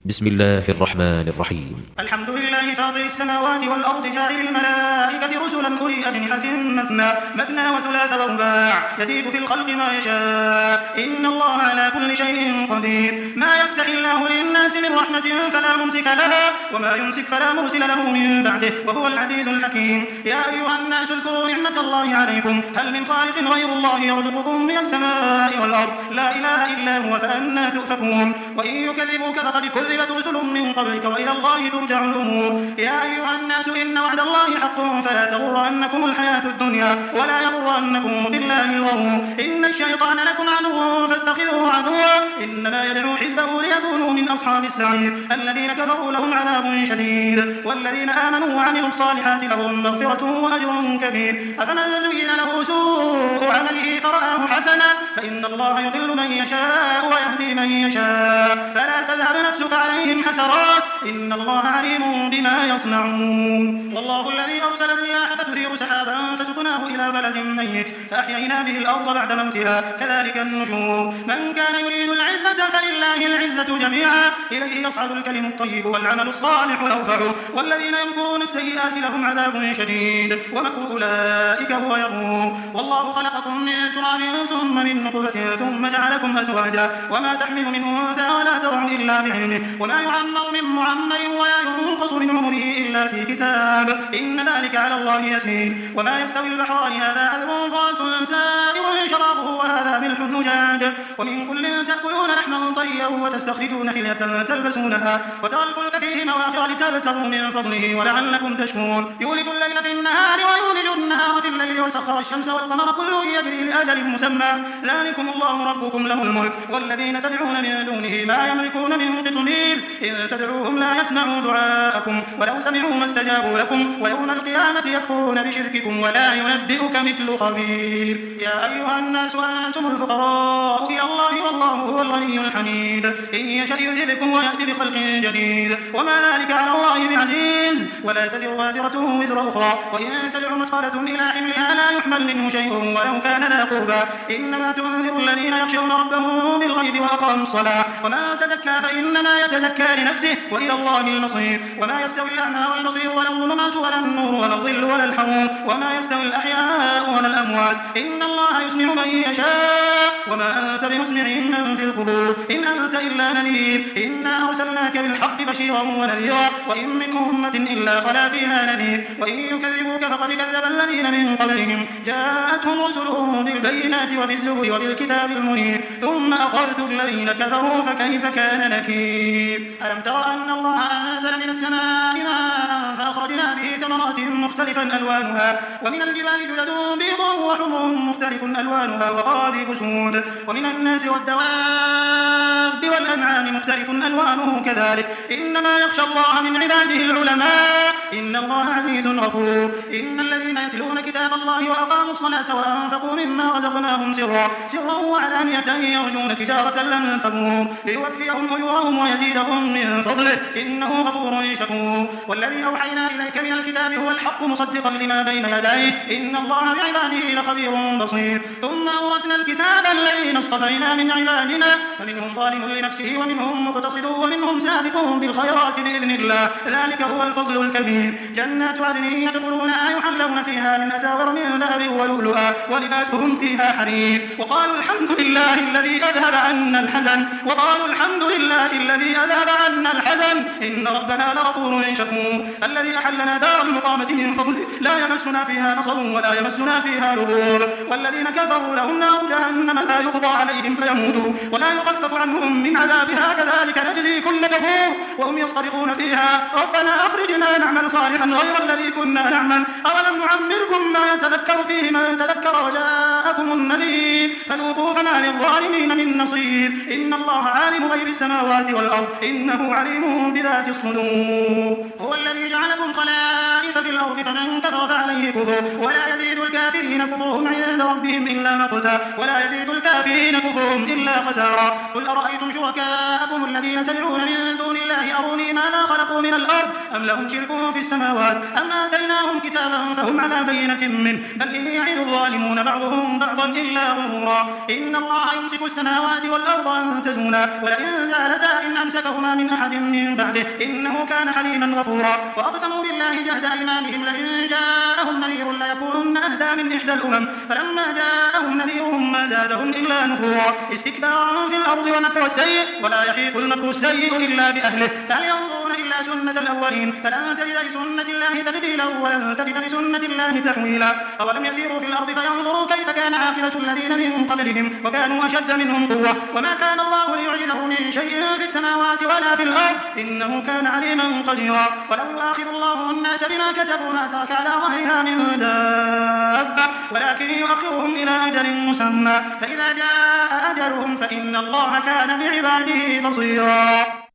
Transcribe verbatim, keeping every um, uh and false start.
بسم الله الرحمن الرحيم. الحمد لله فاطر السماوات والأرض جاعل الملائكة رسلا أولي أجنحة مثنى مثنى وثلاث ورباع يزيد في الخلق ما يشاء إن الله على كل شيء قدير. ما يفتح الله للناس من رحمة فلا ممسك لها وما يمسك فلا مرسل له من بعده وهو العزيز الحكيم. يا أيها الناس اذكروا نعمة الله عليكم هل من خالق غير الله يرزقكم من السماء والأرض لا إله إلا هو فأنى تؤفكون. وإن يكذبوك فقد كذبت رسل من قبلك وإلى الله ترجع الأمور. يا أيها الناس إن وعد الله حق فلا تغرنكم الحياة الدنيا ولا يغرنكم بالله الغرور. إن الشيطان لكم عدو فاتخذوه عدوا إنما يدعو حزبه ليكونوا من أصحاب السعير. الذين كفروا لهم عذاب شديد والذين آمنوا وعملوا الصالحات لهم مغفرة وأجر كبير. أفمن زين له سوء عمله فرآه حسنا فإن الله يضل من يشاء ويهدي من يشاء فلا تذهب نفسك عليهم حسرات إن الله عليم بما يصنعون. والله الذي أرسل الرياح فتثير سحابا فسقناه إلى بلد ميت فأحيينا به الأرض بعد موتها كذلك النشور. من كان يريد العزة فلله العزة جميعا إليه يصعد الكلم الطيب والعمل الصالح يرفعه والذين يمكرون السيئات لهم عذاب شديد ومكر أولئك هو يبور. والله خلقكم من تراب ثم من نطفة ثم جعلكم أزواجا وما تحمل من أنثى ولا تضع إلا بعلمه وما يعمر من معمر ولا ينقص من عمره إلا في كتاب إن ذلك على الله يسير. وما يستوي البحران هذا عذب فرات سائغ شرابه وهذا ملح نجاج ومن كل تأكلون لحما طريا وتستخرجون حلية تلبسونها وترى الفلك فيه مواخر لتبتغوا من فضله ولعلكم تشكرون. يولج الليل في النهار ويولج النهار في الليل وسخر الشمس والقمر كل يجري لأجل مسمى ذلكم الله ربكم له الملك والذين تدعون من دونه ما يملكون من قطمير إن تدعوهم لا يسمعوا دعاءكم ولو سمعوا ما استجابوا لكم ويوم القيامة يكفرون بشرككم ولا ينبئك مثل خبير. يا أيها الناس أنتم الفقراء إلى الله والله هو الغني الحميد. إن يشأ يذهبكم ويأتي بخلق جديد وما ذلك على الله بعزيز. ولا تزر وازرة وزر أخرى وإن تدع مثقلة إلى حملها لا يحمل منه شيء ولو كان ذا قربى إنما تنذر الذين يخشون ربهم بالغيب وأقاموا الصلاة وما تزكى فإنما يتزكى لنفسه وإلى الله المصير. وما يستوي الأعمى والبصير ولا الظلمات ولا النور ولا الظل ولا الحرور وما يستوي الأحياء ولا الأموات إن الله يسمع من يشاء وما أنت بمسمع من في القبور إن أنت إلا نذير. إنا أرسلناك بالحق بشيرا ونذيرا وإن من أمة إلا خلا فيها نذير وإن يكذبوك فقد كذب الذين من قبلهم جاءتهم رسلهم بالبينات وبالزبر وبالكتاب المنير ثم أخذت الذين كفروا فكيف كان نكير. ألم تر أن الله أنزل من السماء ماء فأخرجنا به ثمرات مختلفا ألوانها ومن الجبال جدد بيض وحمر مختلف ألوانها وغرابيب سود ومن الناس والدواب والأنعام مختلف ألوانه كذلك إنما يخشى الله من عباده العلماء إن الله عزيز غفور. إن الذين يتلون كتاب الله وأقاموا الصلاة وأنفقوا مما رزقناهم سرا سرا وعلانية يرجون تجارة لن تبور ليوفيهم أجورهم ويزيدهم من فضله إنه غفور شكور. والذي أوحينا إليك من الكتاب هو الحق مصدقا لما بين يديه إن الله بعباده لخبير بصير. ثم أورثنا الكتاب الذين اصطفينا من عبادنا فمنهم ظالم لنفسه ومنهم مقتصد ومنهم سابق بالخيرات بإذن الله ذلك هو الفضل الكبير. جنات عدن يدخلونها يحلون فيها من أساور من ذهب ولؤلؤا ولباسهم فيها حرير وقالوا الحمد لله الذي أذهب عنا الحزن وقالوا الحمد لله الذي أذهب عنا الحزن إن ربنا لغفور شكور. الذي أحلنا دار المقامة من فضله لا يمسنا فيها نصب ولا يمسنا فيها لغور. والذين كفروا لهم نار جهنم لا يقضى عليهم فيموتوا ولا يخفف عنهم من عذابها كذلك نجزي كل كفور وهم يصطرخون فيها ربنا أخرجنا نعمل صالحا غير الذي كنا نعمل أولم نعمركم ما يتذكر فيه من تذكر وجاءكم النذير فذوقوا فما للظالمين من نصير. إن الله عالم غيب السماوات والأرض إنه عليم بذات الصدور. هو الذي جعلكم خلائف في الأرض فمن كفر فعليه كفر ولا يزيد الكافرين كفرهم عند ربهم إلا مقتا ولا يزيد الكافرين كفرهم إلا خسارا. قل أرأيتم شركاءكم الذين تدعون من دون الله أروني ماذا خلقوا من الأرض أم لهم شرك في السماوات أم آتيناهم كتابا فهم على بينة منه بل إن يعد الظالمون بعضهم بعضا إلا غرورا إن الله يمسك السماوات والأرض أن تزولا ولئن زالتا إن أمسكهما من أحد من بعده إنه كان حليما غفورا وأقسموا بالله جهد أيمانهم لئن جاءهم نذير ليكونن أهدى من إحدى الأمم فلما جاءهم نذير ما زادهم إلا نفورا استكبارا في الأرض ومكر السيء ولا يحيق المكر السيء إلا بأهله فهل ينظرون إلا سنة الأولين فلن تجد لسنة الله تبديلا ولن تجد لسنة الله تحويلا أولم يسيروا في الأرض فينظروا كيف كان عاقبة الذين من قبلهم وكانوا أشد منهم قوة وما كان الله ليعجزه من شيء في السماوات ولا في الأرض إنه كان عليما قديرا ولو يؤاخذ الله الناس بما كسبوا ما ترك على ظهرها من دابة ولكن يؤخرهم إلى أجل مسمى فإذا جاء أجلهم فإن الله كان بعباده بصيرا.